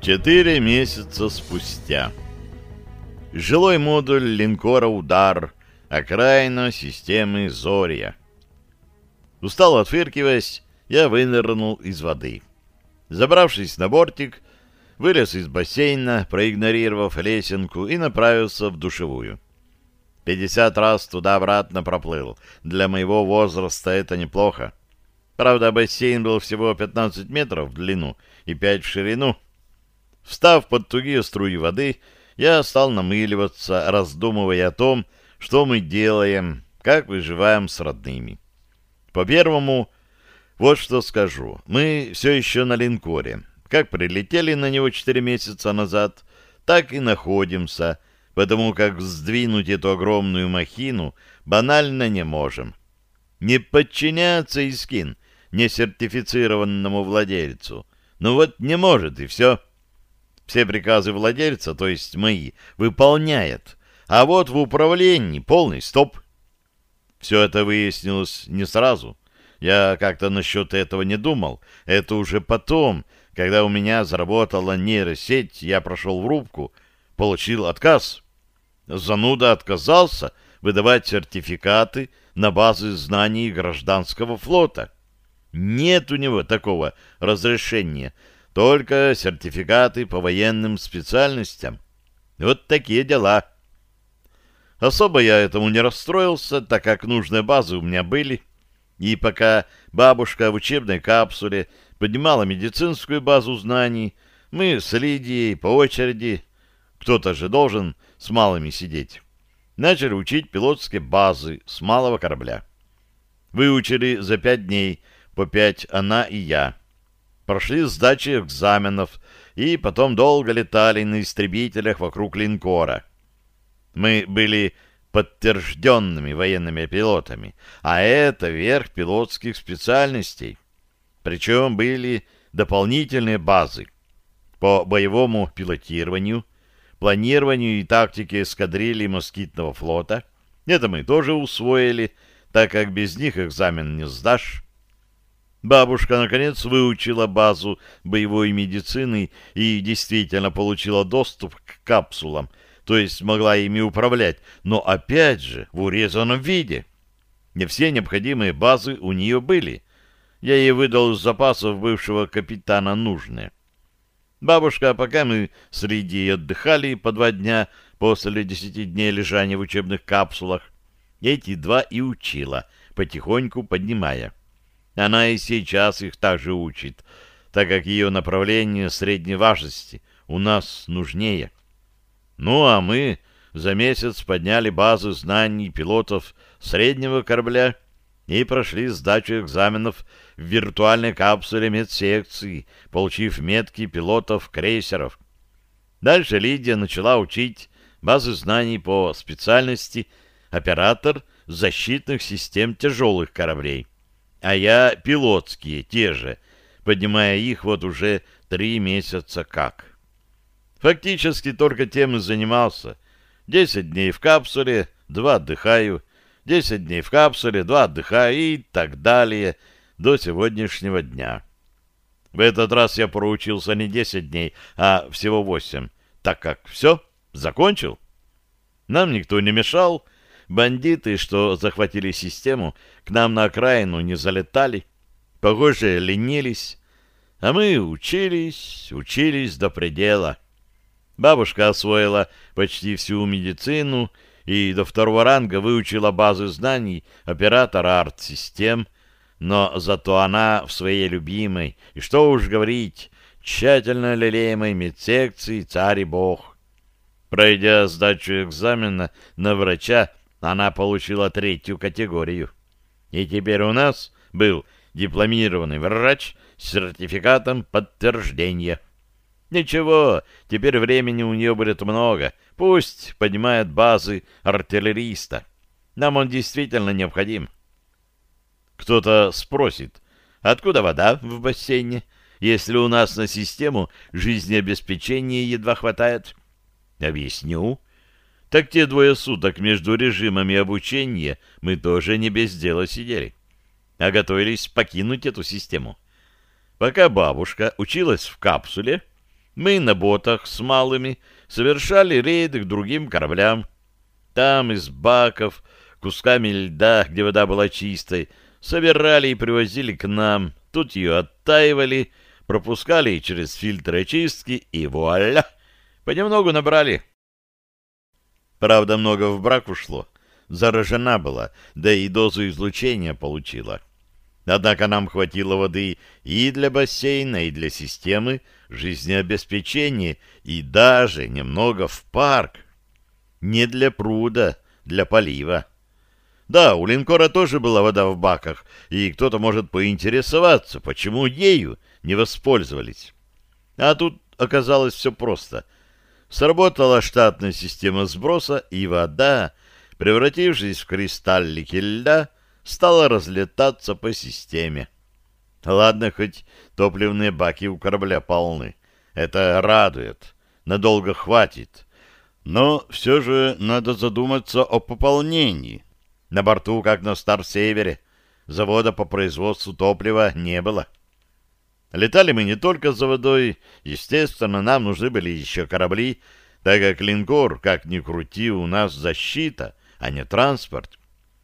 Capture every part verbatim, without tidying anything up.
Четыре месяца спустя. Жилой модуль линкора «Удар», окраина системы «Зорья». Устало отфыркиваясь, я вынырнул из воды. Забравшись на бортик, вылез из бассейна, проигнорировав лесенку, и направился в душевую. Пятьдесят раз туда-обратно проплыл. Для моего возраста это неплохо. Правда, бассейн был всего пятнадцать метров в длину и пять в ширину. Встав под тугие струи воды, я стал намыливаться, раздумывая о том, что мы делаем, как выживаем с родными. По-первому, вот что скажу. Мы все еще на линкоре. Как прилетели на него четыре месяца назад, так и находимся, потому как сдвинуть эту огромную махину банально не можем. Не подчиняться Искин несертифицированному владельцу. Ну вот не может, и все. Все приказы владельца, то есть мои, выполняет, а вот в управлении полный стоп. Все это выяснилось не сразу. Я как-то насчет этого не думал. Это уже потом, когда у меня заработала нейросеть, я прошел в рубку, получил отказ. Зануда отказался выдавать сертификаты на базы знаний гражданского флота. Нет у него такого разрешения, только сертификаты по военным специальностям. Вот такие дела. Особо я этому не расстроился, так как нужные базы у меня были. И пока бабушка в учебной капсуле поднимала медицинскую базу знаний, мы с Лидией по очереди, кто-то же должен с малыми сидеть, начали учить пилотские базы с малого корабля. Выучили за пять дней, по пять она и я. Прошли сдачи экзаменов и потом долго летали на истребителях вокруг линкора. Мы были подтвержденными военными пилотами, а это верх пилотских специальностей. Причем были дополнительные базы по боевому пилотированию, планированию и тактике эскадрильи москитного флота. Это мы тоже усвоили, так как без них экзамен не сдашь. Бабушка, наконец, выучила базу боевой медицины и действительно получила доступ к капсулам, то есть могла ими управлять, но опять же в урезанном виде. Не все необходимые базы у нее были. Я ей выдал из запасов бывшего капитана нужные. Бабушка, пока мы с Лидией отдыхали по два дня после десяти дней лежания в учебных капсулах, эти два и учила, потихоньку поднимая. Она и сейчас их также учит, так как ее направление средней важности у нас нужнее. Ну, а мы за месяц подняли базу знаний пилотов среднего корабля и прошли сдачу экзаменов в виртуальной капсуле медсекции, получив метки пилотов крейсеров. Дальше Лидия начала учить базы знаний по специальности оператор защитных систем тяжелых кораблей, а я пилотские, те же, поднимая их вот уже три месяца как. Фактически только тем и занимался. Десять дней в капсуле, два отдыхаю, десять дней в капсуле, два отдыхаю и так далее до сегодняшнего дня. В этот раз я проучился не десять дней, а всего восемь, так как все, закончил. Нам никто не мешал. Бандиты, что захватили систему, к нам на окраину не залетали. Похоже, ленились. А мы учились, учились до предела. Бабушка освоила почти всю медицину и до второго ранга выучила базы знаний оператора арт-систем, но зато она в своей любимой, и что уж говорить, тщательно лелеемой медсекции «Царь и Бог». Пройдя сдачу экзамена на врача, она получила третью категорию. И теперь у нас был дипломированный врач с сертификатом подтверждения. Ничего, теперь времени у нее будет много. Пусть поднимает базы артиллериста. Нам он действительно необходим. Кто-то спросит, откуда вода в бассейне, если у нас на систему жизнеобеспечения едва хватает? Объясню. Так те двое суток между режимами обучения мы тоже не без дела сидели, а готовились покинуть эту систему. Пока бабушка училась в капсуле, Мы на ботах с малыми совершали рейды к другим кораблям. Там из баков, кусками льда, где вода была чистой, собирали и привозили к нам. Тут ее оттаивали, пропускали через фильтры очистки, и вуаля! Понемногу набрали. Правда, много в брак ушло. Заражена была, да и дозу излучения получила. Однако нам хватило воды и для бассейна, и для системы жизнеобеспечения, и даже немного в парк. Не для пруда, для полива. Да, у линкора тоже была вода в баках, и кто-то может поинтересоваться, почему ею не воспользовались. А тут оказалось все просто. Сработала штатная система сброса, и вода, превратившись в кристаллики льда, стала разлетаться по системе. Ладно, хоть топливные баки у корабля полны. Это радует. Надолго хватит. Но все же надо задуматься о пополнении. На борту, как на Стар-Севере, завода по производству топлива не было. Летали мы не только за водой. Естественно, нам нужны были еще корабли, так как линкор, как ни крути, у нас защита, а не транспорт.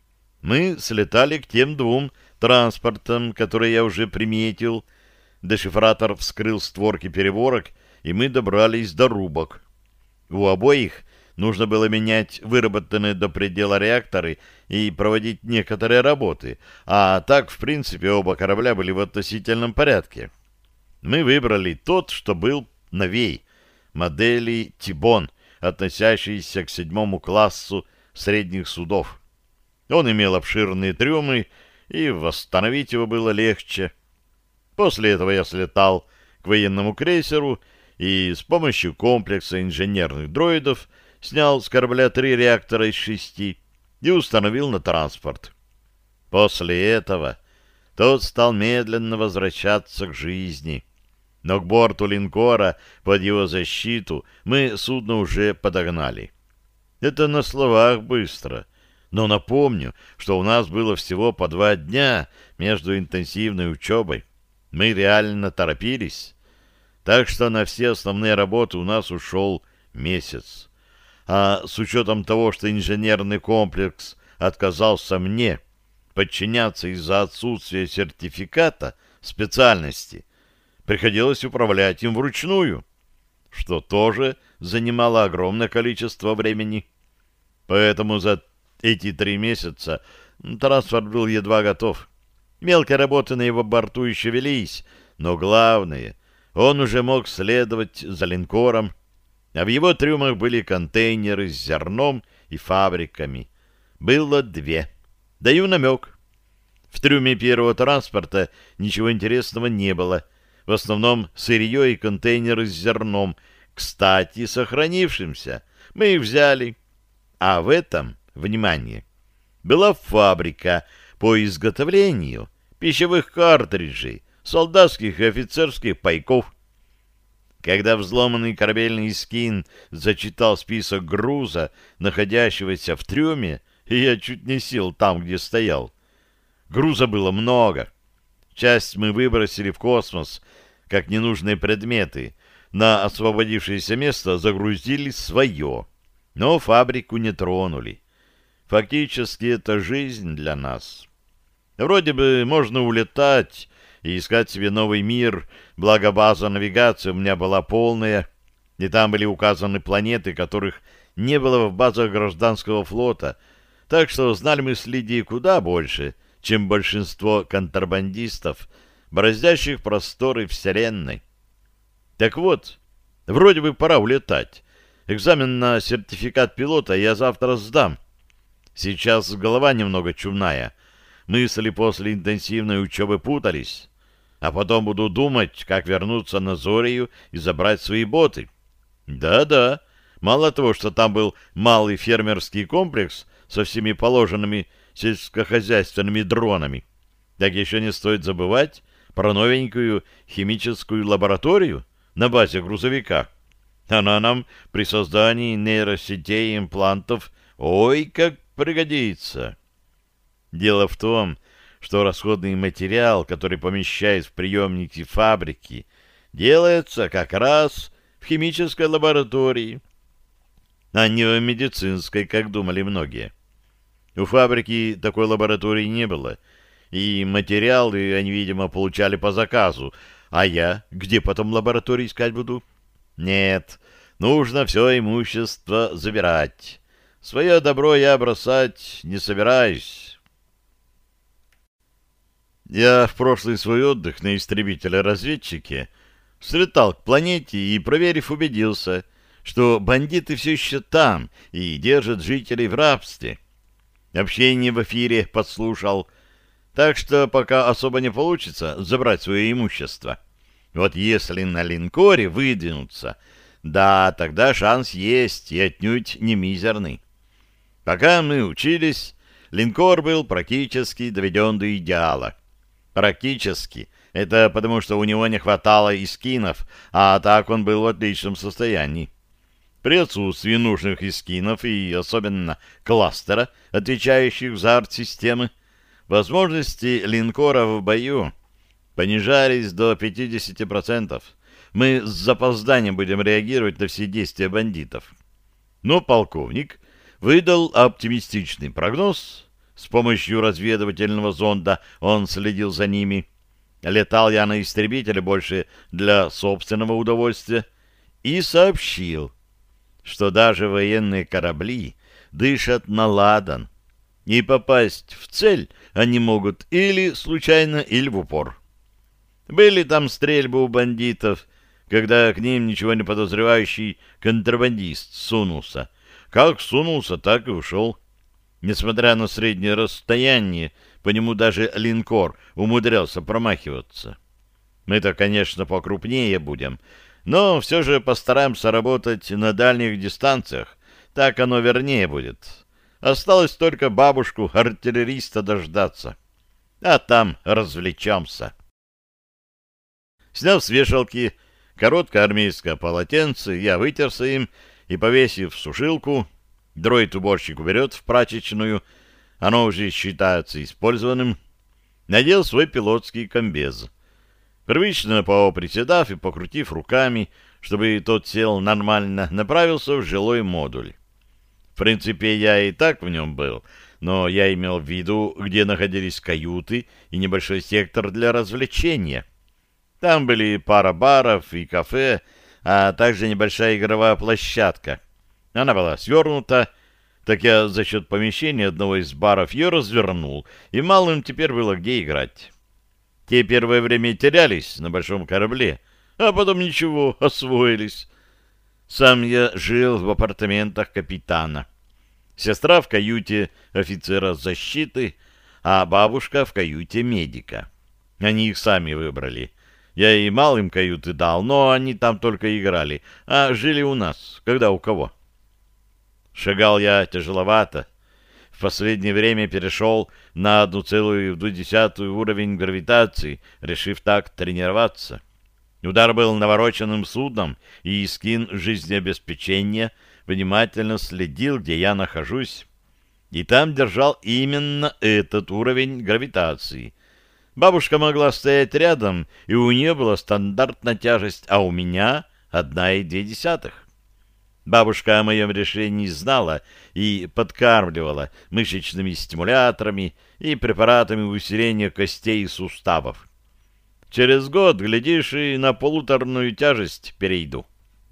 Мы слетали к тем двум транспортам, которые я уже приметил. Дешифратор вскрыл створки переборок, и мы добрались до рубок. У обоих нужно было менять выработанные до предела реакторы и проводить некоторые работы, а так, в принципе, оба корабля были в относительном порядке. Мы выбрали тот, что был новей, модели «Тибон», относящийся к седьмому классу средних судов. Он имел обширные трюмы, и восстановить его было легче. После этого я слетал к военному крейсеру и с помощью комплекса инженерных дроидов снял с корабля три реактора из шести и установил на транспорт. После этого тот стал медленно возвращаться к жизни. Но к борту линкора под его защиту мы судно уже подогнали. Это на словах быстро. Но напомню, что у нас было всего по два дня между интенсивной учебой. Мы реально торопились. Так что на все основные работы у нас ушел месяц. А с учетом того, что инженерный комплекс отказался мне подчиняться из-за отсутствия сертификата специальности, приходилось управлять им вручную, что тоже занимало огромное количество времени. Поэтому за эти три месяца транспорт был едва готов. Мелкие работы на его борту еще велись, но главное, он уже мог следовать за линкором, а в его трюмах были контейнеры с зерном и фабриками. Было две. Даю намек. В трюме первого транспорта ничего интересного не было. В основном сырье и контейнеры с зерном, кстати, сохранившимся. Мы их взяли. А в этом, внимание, была фабрика по изготовлению пищевых картриджей, солдатских и офицерских пайков. Когда взломанный корабельный скин зачитал список груза, находящегося в трюме, я чуть не сел там, где стоял. Груза было много. Часть мы выбросили в космос, как ненужные предметы. На освободившееся место загрузили свое, но фабрику не тронули. Фактически это жизнь для нас. Вроде бы можно улетать и искать себе новый мир, благо база навигации у меня была полная, и там были указаны планеты, которых не было в базах гражданского флота, так что знали мы с Лидией куда больше, чем большинство контрабандистов, бороздящих просторы Вселенной. Так вот, вроде бы пора улетать. Экзамен на сертификат пилота я завтра сдам. Сейчас голова немного чумная. Мысли после интенсивной учебы путались. А потом буду думать, как вернуться на Зорию и забрать свои боты. Да-да, мало того, что там был малый фермерский комплекс со всеми положенными сельскохозяйственными дронами, так еще не стоит забывать про новенькую химическую лабораторию на базе грузовика. Она нам при создании нейросетей и имплантов ой как пригодится. Дело в том, что расходный материал, который помещают в приемники фабрики, делается как раз в химической лаборатории, а не в медицинской, как думали многие. У фабрики такой лаборатории не было, и материалы они, видимо, получали по заказу, а я где потом лабораторию искать буду? Нет, нужно все имущество забирать. Свое добро я бросать не собираюсь. Я в прошлый свой отдых на истребителе-разведчике слетал к планете и, проверив, убедился, что бандиты все еще там и держат жителей в рабстве. Общение в эфире подслушал, так что пока особо не получится забрать свое имущество. Вот если на линкоре выдвинуться, да, тогда шанс есть и отнюдь не мизерный. Пока мы учились, линкор был практически доведен до идеала. Практически. Это потому, что у него не хватало искинов, а так он был в отличном состоянии. При отсутствии нужных искинов и особенно кластера, отвечающих за арт-системы, возможности линкора в бою понижались до пятидесяти процентов. Мы с запозданием будем реагировать на все действия бандитов. Но полковник выдал оптимистичный прогноз. С помощью разведывательного зонда он следил за ними. Летал я на истребителе больше для собственного удовольствия и сообщил, что даже военные корабли дышат на ладан, и попасть в цель они могут или случайно, или в упор. Были там стрельбы у бандитов, когда к ним ничего не подозревающий контрабандист сунулся. Как сунулся, так и ушел. Несмотря на среднее расстояние, по нему даже линкор умудрялся промахиваться. Мы-то, конечно, покрупнее будем, но все же постараемся работать на дальних дистанциях, так оно вернее будет. Осталось только бабушку-артиллериста дождаться, а там развлечемся. Сняв с вешалки короткое армейское полотенце, я вытерся им и, повесив в сушилку, дроид-уборщик уберет в прачечную, оно уже считается использованным, надел свой пилотский комбез. Привычно поприседав и покрутив руками, чтобы тот сел нормально, направился в жилой модуль. В принципе, я и так в нем был, но я имел в виду, где находились каюты и небольшой сектор для развлечения. Там были пара баров и кафе, а также небольшая игровая площадка. Она была свернута, так я за счет помещения одного из баров ее развернул, и малым теперь было где играть. Те первое время терялись на большом корабле, а потом ничего, освоились. Сам я жил в апартаментах капитана. Сестра в каюте офицера защиты, а бабушка в каюте медика. Они их сами выбрали. Я и малым каюты дал, но они там только играли, а жили у нас, когда у кого. Шагал я тяжеловато. В последнее время перешел на одну целую десятую уровень гравитации, решив так тренироваться. Удар был навороченным судном, и скин жизнеобеспечения внимательно следил, где я нахожусь. И там держал именно этот уровень гравитации. Бабушка могла стоять рядом, и у нее была стандартная тяжесть, а у меня одна и две десятых. Бабушка о моем решении знала и подкармливала мышечными стимуляторами и препаратами усиления костей и суставов. Через год, глядишь, и на полуторную тяжесть перейду.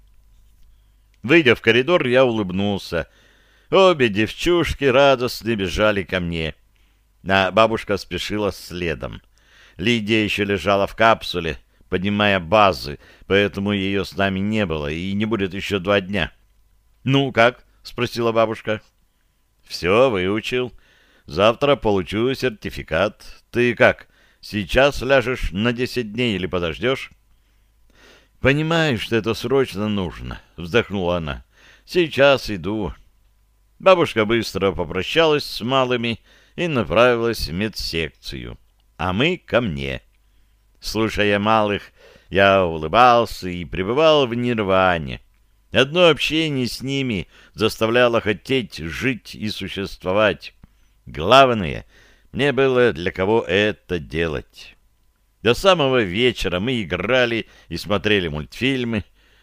Выйдя в коридор, я улыбнулся. Обе девчушки радостно бежали ко мне, а бабушка спешила следом. Лидия еще лежала в капсуле, поднимая базы, поэтому ее с нами не было и не будет еще два дня. «Ну, как?» — спросила бабушка. «Все, выучил. Завтра получу сертификат. Ты как, сейчас ляжешь на десять дней или подождешь?» «Понимаю, что это срочно нужно», — вздохнула она. «Сейчас иду». Бабушка быстро попрощалась с малыми и направилась в медсекцию, а мы ко мне. Слушая малых, я улыбался и пребывал в нирване. Одно общение с ними заставляло хотеть жить и существовать. Главное, мне было для кого это делать. До самого вечера мы играли и смотрели мультфильмы,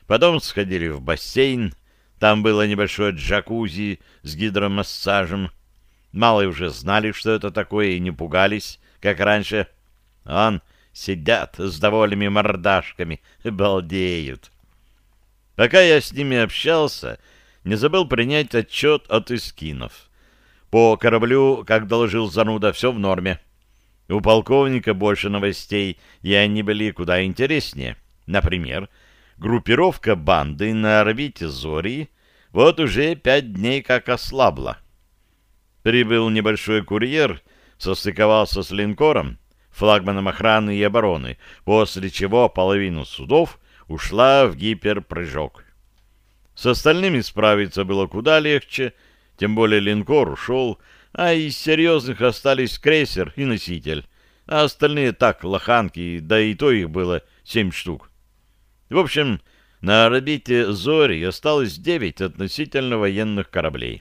Потом сходили в бассейн. Там было небольшое джакузи с гидромассажем. Малые уже знали, что это такое, и не пугались, как раньше. Он сидят с довольными мордашками, балдеют. Пока я с ними общался, не забыл принять отчет от эскинов. По кораблю, как доложил зануда, все в норме. У полковника больше новостей, и они были куда интереснее. Например, группировка банды на орбите Зории вот уже пять дней как ослабла. Прибыл небольшой курьер, состыковался с линкором, флагманом охраны и обороны, после чего половина судов ушла в гиперпрыжок. С остальными справиться было куда легче, тем более линкор ушел, а из серьезных остались крейсер и носитель, а остальные так, лоханки, да и то их было семь штук. В общем, на орбите Зори осталось девять относительно военных кораблей.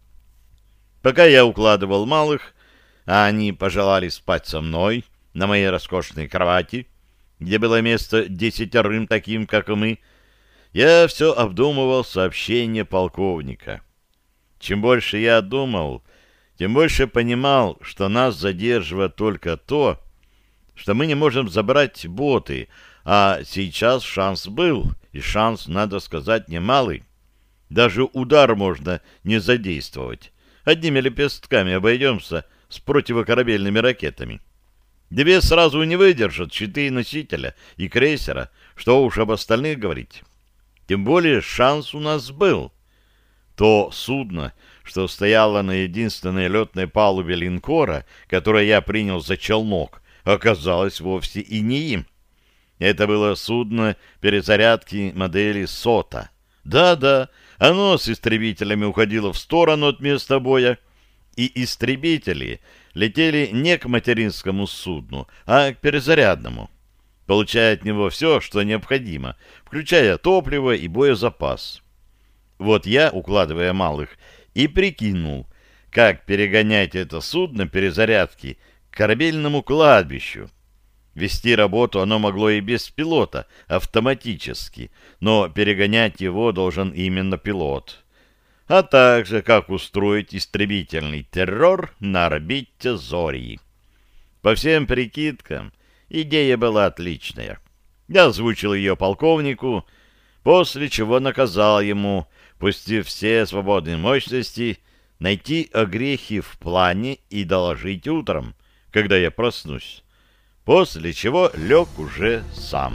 Пока я укладывал малых, а они пожелали спать со мной на моей роскошной кровати, где было место десятерым таким, как и мы, я все обдумывал сообщение полковника. Чем больше я думал, тем больше понимал, что нас задерживает только то, что мы не можем забрать боты, а сейчас шанс был, и шанс, надо сказать, немалый. Даже удар можно не задействовать. Одними лепестками обойдемся с противокорабельными ракетами. Две сразу не выдержат щиты носителя и крейсера, что уж об остальных говорить. Тем более шанс у нас был. То судно, что стояло на единственной летной палубе линкора, которое я принял за челнок, оказалось вовсе и не им. Это было судно перезарядки модели «Сота». Да-да, оно с истребителями уходило в сторону от места боя, и истребители летели не к материнскому судну, а к перезарядному, получая от него все, что необходимо, включая топливо и боезапас. Вот я, укладывая малых, и прикинул, как перегонять это судно перезарядки к корабельному кладбищу. Вести работу оно могло и без пилота, автоматически, но перегонять его должен именно пилот. А также, как устроить истребительный террор на орбите Зории. По всем прикидкам, идея была отличная. Я озвучил ее полковнику, после чего наказал ему, пустив все свободные мощности, найти огрехи в плане и доложить утром, когда я проснусь. После чего лег уже сам.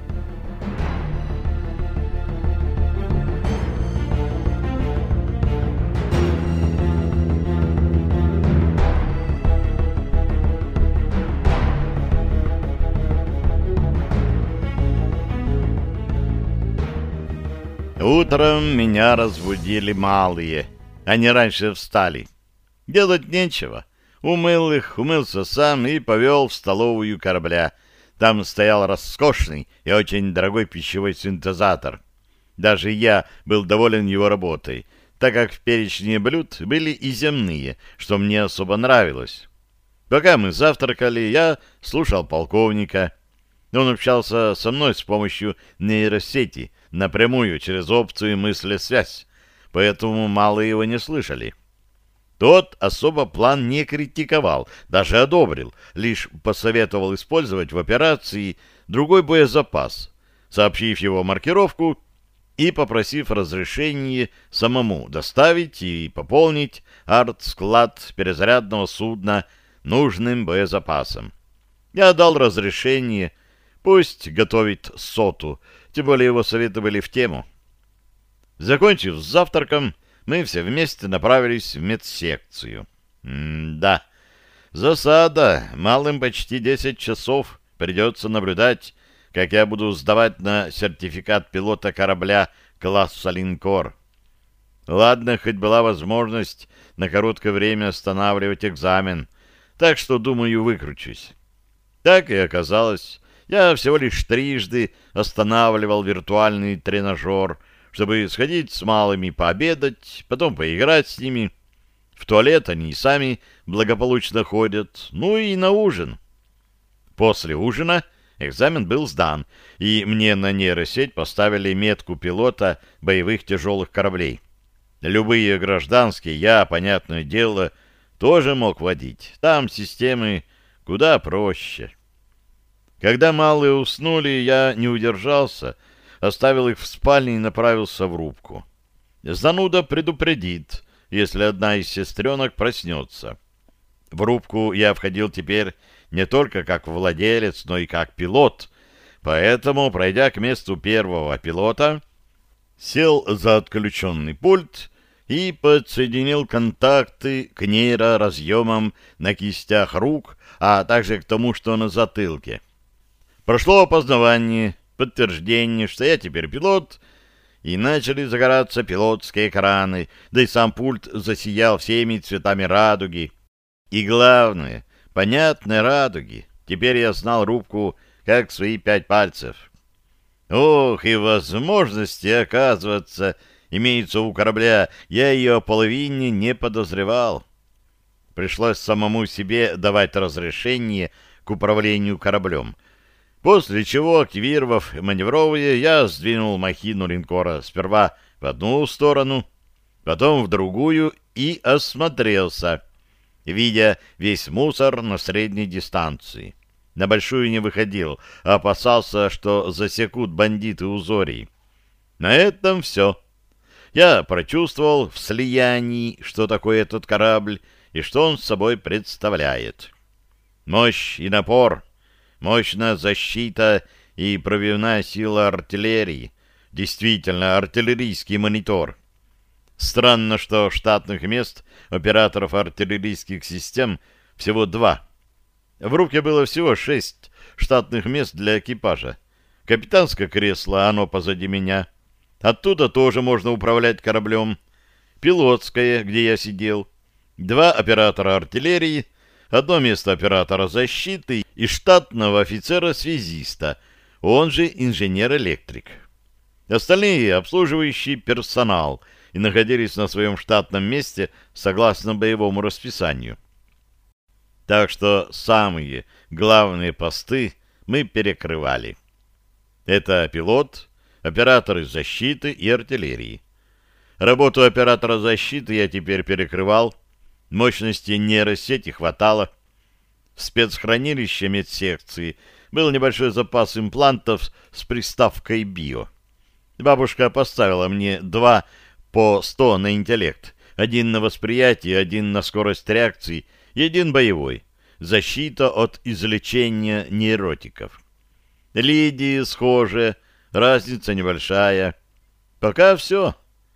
Утром меня разбудили малые. Они раньше встали. Делать нечего. Умыл их, умылся сам и повел в столовую корабля. Там стоял роскошный и очень дорогой пищевой синтезатор. Даже я был доволен его работой, так как в перечне блюд были и земные, что мне особо нравилось. Пока мы завтракали, я слушал полковника. Он общался со мной с помощью нейросети, напрямую через опцию мысли-связь, поэтому мало его не слышали. Тот особо план не критиковал, даже одобрил, лишь посоветовал использовать в операции другой боезапас, сообщив его маркировку и попросив разрешения самому доставить и пополнить арт-склад перезарядного судна нужным боезапасом. Я дал разрешение, пусть готовит соту, тем более его советы были в тему. Закончив с завтраком, мы все вместе направились в медсекцию. М-да, засада. Малым почти десять часов придется наблюдать, как я буду сдавать на сертификат пилота корабля класса линкор. Ладно, хоть была возможность на короткое время останавливать экзамен, так что, думаю, выкручусь. Так и оказалось. Я всего лишь трижды останавливал виртуальный тренажер, чтобы сходить с малыми пообедать, потом поиграть с ними. В туалет они и сами благополучно ходят, ну и на ужин. После ужина экзамен был сдан, и мне на нейросеть поставили метку пилота боевых тяжелых кораблей. Любые гражданские я, понятное дело, тоже мог водить. Там системы куда проще. Когда малые уснули, я не удержался, оставил их в спальне и направился в рубку. Зануда предупредит, если одна из сестренок проснется. В рубку я входил теперь не только как владелец, но и как пилот, поэтому, пройдя к месту первого пилота, сел за отключенный пульт и подсоединил контакты к нейроразъемам на кистях рук, а также к тому, что на затылке. Прошло опознавание, подтверждение, что я теперь пилот, и начали загораться пилотские экраны, да и сам пульт засиял всеми цветами радуги. И главное, понятной радуги. Теперь я знал рубку как свои пять пальцев. Ох, и возможности, оказывается, имеются у корабля, я ее о половине не подозревал. Пришлось самому себе давать разрешение к управлению кораблем, после чего, активировав маневровые, я сдвинул махину линкора сперва в одну сторону, потом в другую и осмотрелся, видя весь мусор на средней дистанции. На большую не выходил, а опасался, что засекут бандиты у Зории. На этом все. Я прочувствовал в слиянии, что такое этот корабль и что он собой представляет. Мощь и напор, мощная защита и пробивная сила артиллерии. Действительно, артиллерийский монитор. Странно, что штатных мест операторов артиллерийских систем всего два. В рубке было всего шесть штатных мест для экипажа. Капитанское кресло, оно позади меня. Оттуда тоже можно управлять кораблем. Пилотское, где я сидел. Два оператора артиллерии, одно место оператора защиты и штатного офицера-связиста, он же инженер-электрик. Остальные — обслуживающий персонал, и находились на своем штатном месте согласно боевому расписанию. Так что самые главные посты мы перекрывали. Это пилот, операторы защиты и артиллерии. Работу оператора защиты я теперь перекрывал, мощности нейросети хватало. В спецхранилище медсекции был небольшой запас имплантов с приставкой «био». Бабушка поставила мне два по сто на интеллект, один на восприятие, один на скорость реакции, и один боевой. Защита от излечения нейротиков. Лидии схожие, разница небольшая. Пока все.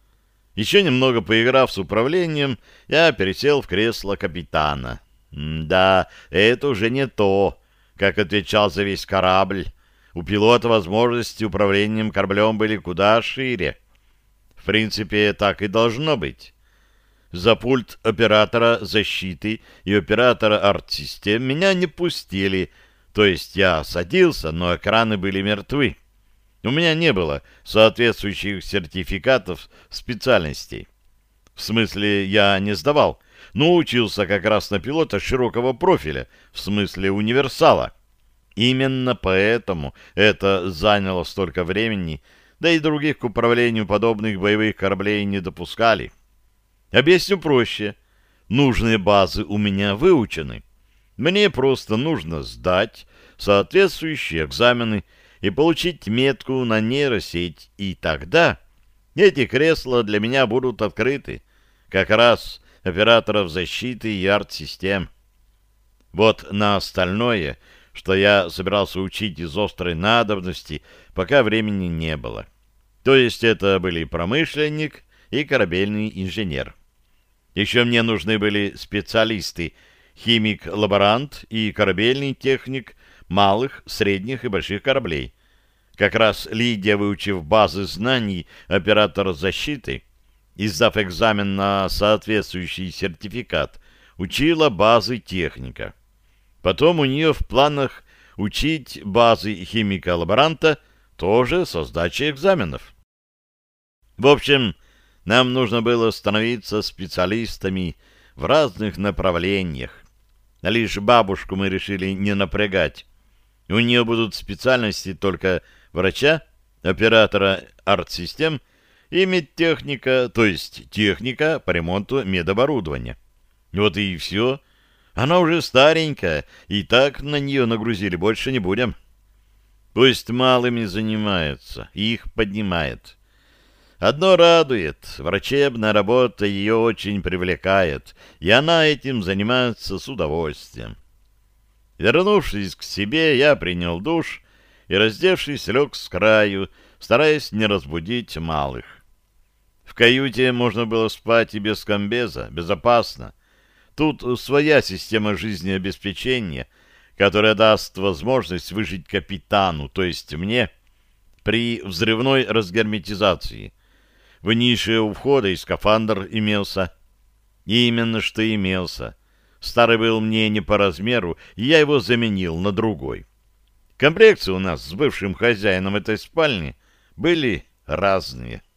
Еще немного поиграв с управлением, я пересел в кресло капитана. М да, это уже не то, как отвечал за весь корабль. У пилота возможности управлением кораблем были куда шире. В принципе, так и должно быть. За пульт оператора защиты и оператора арт-систем меня не пустили, то есть я садился, но экраны были мертвы. У меня не было соответствующих сертификатов специальностей. В смысле, я не сдавал, но учился как раз на пилота широкого профиля, в смысле универсала. Именно поэтому это заняло столько времени, да и других к управлению подобных боевых кораблей не допускали. Объясню проще. Нужные базы у меня выучены. Мне просто нужно сдать соответствующие экзамены и получить метку на нейросеть, и тогда эти кресла для меня будут открыты, как раз операторов защиты и арт-систем. Вот на остальное, что я собирался учить из острой надобности, пока времени не было. То есть это были промышленник и корабельный инженер. Еще мне нужны были специалисты, химик-лаборант и корабельный техник малых, средних и больших кораблей. Как раз Лидия, выучив базы знаний оператора защиты и сдав экзамен на соответствующий сертификат, учила базы техника. Потом у нее в планах учить базы химика-лаборанта тоже со сдачей экзаменов. В общем, нам нужно было становиться специалистами в разных направлениях. Лишь бабушку мы решили не напрягать. У нее будут специальности только врача, оператора арт-систем и медтехника, то есть техника по ремонту медоборудования. Вот и все. Она уже старенькая, и так на нее нагрузили, больше не будем. Пусть малыми занимаются, их поднимает. Одно радует, врачебная работа ее очень привлекает, и она этим занимается с удовольствием. Вернувшись к себе, я принял душ и, раздевшись, лег с краю, стараясь не разбудить малых. В каюте можно было спать и без комбеза, безопасно. Тут своя система жизнеобеспечения, которая даст возможность выжить капитану, то есть мне, при взрывной разгерметизации. В нише у входа и скафандр имелся. И именно что имелся. Старый был мне не по размеру, и я его заменил на другой. Комплекции у нас с бывшим хозяином этой спальни были разные.